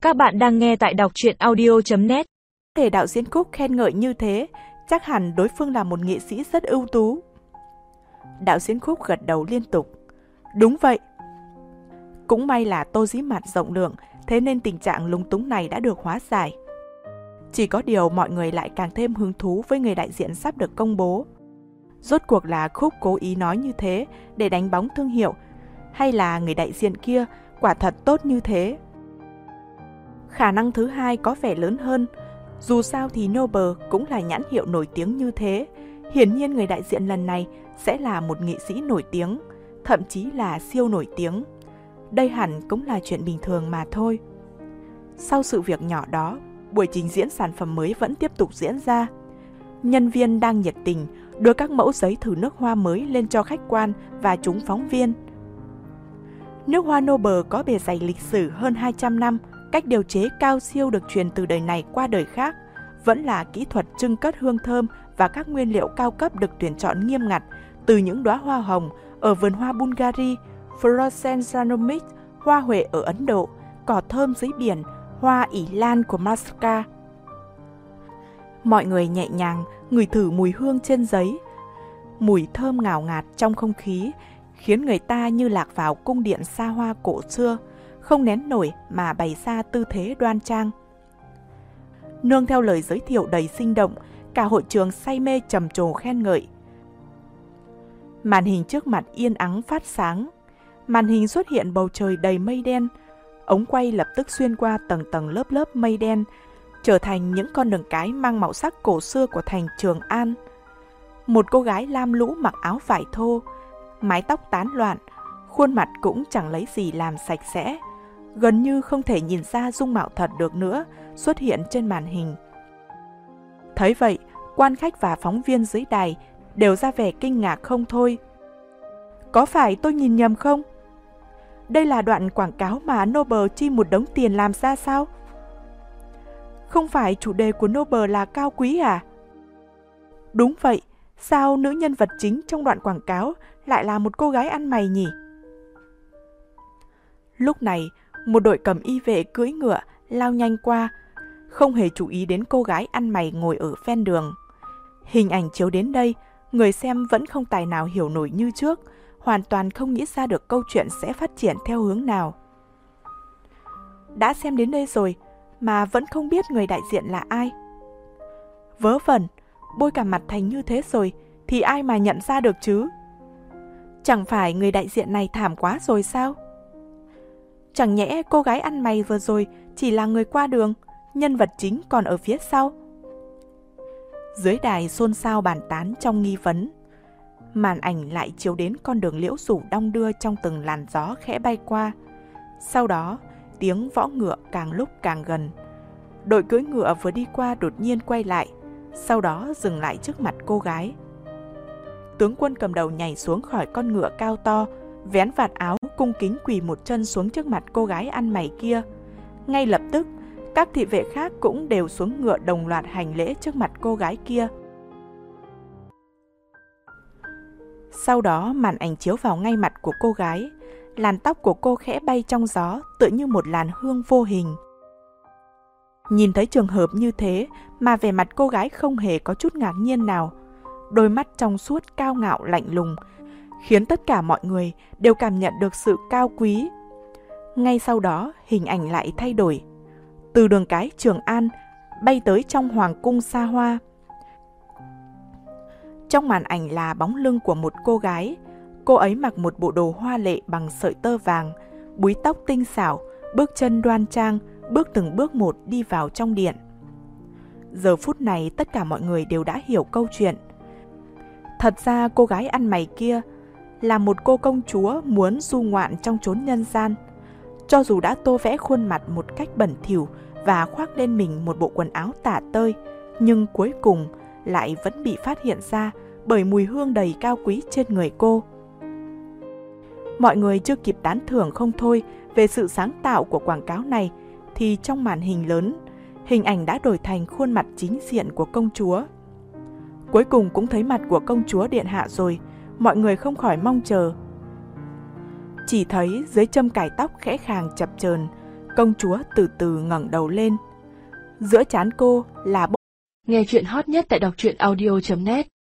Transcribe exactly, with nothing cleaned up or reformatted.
Các bạn đang nghe tại đọc truyện audio chấm net. Để đạo diễn Cook khen ngợi như thế, chắc hẳn đối phương là một nghệ sĩ rất ưu tú. Đạo diễn Cook gật đầu liên tục. Đúng vậy. Cũng may là tô dĩ mặt rộng lượng, thế nên tình trạng lúng túng này đã được hóa giải. Chỉ có điều mọi người lại càng thêm hứng thú với người đại diện sắp được công bố. Rốt cuộc là Cook cố ý nói như thế để đánh bóng thương hiệu, hay là người đại diện kia quả thật tốt như thế? Khả năng thứ hai có vẻ lớn hơn. Dù sao thì Noble cũng là nhãn hiệu nổi tiếng như thế. Hiển nhiên người đại diện lần này sẽ là một nghệ sĩ nổi tiếng, thậm chí là siêu nổi tiếng. Đây hẳn cũng là chuyện bình thường mà thôi. Sau sự việc nhỏ đó, buổi trình diễn sản phẩm mới vẫn tiếp tục diễn ra. Nhân viên đang nhiệt tình đưa các mẫu giấy thử nước hoa mới lên cho khách quan và chúng phóng viên. Nước hoa Noble có bề dày lịch sử hơn hai trăm năm, cách điều chế cao siêu được truyền từ đời này qua đời khác, vẫn là kỹ thuật trưng cất hương thơm và các nguyên liệu cao cấp được tuyển chọn nghiêm ngặt từ những đóa hoa hồng ở vườn hoa Bulgari, Frozen Sanomic, hoa huệ ở Ấn Độ, cỏ thơm dưới biển, hoa ỉ lan của Madagascar. Mọi người nhẹ nhàng ngửi thử mùi hương trên giấy. Mùi thơm ngào ngạt trong không khí khiến người ta như lạc vào cung điện xa hoa cổ xưa, không nén nổi mà bày ra tư thế đoan trang. Nương theo lời giới thiệu đầy sinh động, cả hội trường say mê trầm trồ khen ngợi. Màn hình trước mặt yên ắng phát sáng. Màn hình xuất hiện bầu trời đầy mây đen. Ống quay lập tức xuyên qua tầng tầng lớp lớp mây đen, trở thành những con đường cái mang màu sắc cổ xưa của thành Trường An. Một cô gái lam lũ mặc áo vải thô, mái tóc tán loạn, khuôn mặt cũng chẳng lấy gì làm sạch sẽ, gần như không thể nhìn ra dung mạo thật được nữa, xuất hiện trên màn hình. Thấy vậy, quan khách và phóng viên dưới đài đều ra vẻ kinh ngạc không thôi. Có phải tôi nhìn nhầm không? Đây là đoạn quảng cáo mà Noble chi một đống tiền làm ra sao? Không phải chủ đề của Noble là cao quý à? Đúng vậy, sao nữ nhân vật chính trong đoạn quảng cáo lại là một cô gái ăn mày nhỉ? Lúc này, một đội cầm y vệ cưỡi ngựa lao nhanh qua, không hề chú ý đến cô gái ăn mày ngồi ở ven đường. Hình ảnh chiếu đến đây, người xem vẫn không tài nào hiểu nổi như trước, hoàn toàn không nghĩ ra được câu chuyện sẽ phát triển theo hướng nào. Đã xem đến đây rồi, mà vẫn không biết người đại diện là ai. Vớ vẩn, bôi cả mặt thành như thế rồi, thì ai mà nhận ra được chứ? Chẳng phải người đại diện này thảm quá rồi sao? Chẳng nhẽ cô gái ăn mày vừa rồi chỉ là người qua đường, nhân vật chính còn ở phía sau? Dưới đài xôn xao bàn tán trong nghi vấn. Màn ảnh lại chiếu đến con đường liễu rủ đong đưa trong từng làn gió khẽ bay qua. Sau đó, tiếng võ ngựa càng lúc càng gần. Đội cưỡi ngựa vừa đi qua đột nhiên quay lại, sau đó dừng lại trước mặt cô gái. Tướng quân cầm đầu nhảy xuống khỏi con ngựa cao to, vén vạt áo cung kính quỳ một chân xuống trước mặt cô gái ăn mày kia. Ngay lập tức, các thị vệ khác cũng đều xuống ngựa đồng loạt hành lễ trước mặt cô gái kia. Sau đó màn ảnh chiếu vào ngay mặt của cô gái. Làn tóc của cô khẽ bay trong gió, tựa như một làn hương vô hình. Nhìn thấy trường hợp như thế mà vẻ mặt cô gái không hề có chút ngạc nhiên nào. Đôi mắt trong suốt cao ngạo lạnh lùng, khiến tất cả mọi người đều cảm nhận được sự cao quý. Ngay sau đó, hình ảnh lại thay đổi. Từ đường cái Trường An, bay tới trong hoàng cung xa hoa. Trong màn ảnh là bóng lưng của một cô gái. Cô ấy mặc một bộ đồ hoa lệ bằng sợi tơ vàng, búi tóc tinh xảo, bước chân đoan trang, bước từng bước một đi vào trong điện. Giờ phút này tất cả mọi người đều đã hiểu câu chuyện. Thật ra cô gái ăn mày kia là một cô công chúa muốn du ngoạn trong chốn nhân gian. Cho dù đã tô vẽ khuôn mặt một cách bẩn thỉu và khoác lên mình một bộ quần áo tả tơi, nhưng cuối cùng lại vẫn bị phát hiện ra bởi mùi hương đầy cao quý trên người cô. Mọi người chưa kịp tán thưởng không thôi về sự sáng tạo của quảng cáo này, thì trong màn hình lớn, hình ảnh đã đổi thành khuôn mặt chính diện của công chúa. Cuối cùng cũng thấy mặt của công chúa điện hạ rồi, mọi người không khỏi mong chờ. Chỉ thấy dưới châm cài tóc khẽ khàng chập chờn, Công chúa từ từ ngẩng đầu lên. Giữa trán cô là bông. Nghe chuyện hot nhất tại đọc truyện audio chấm net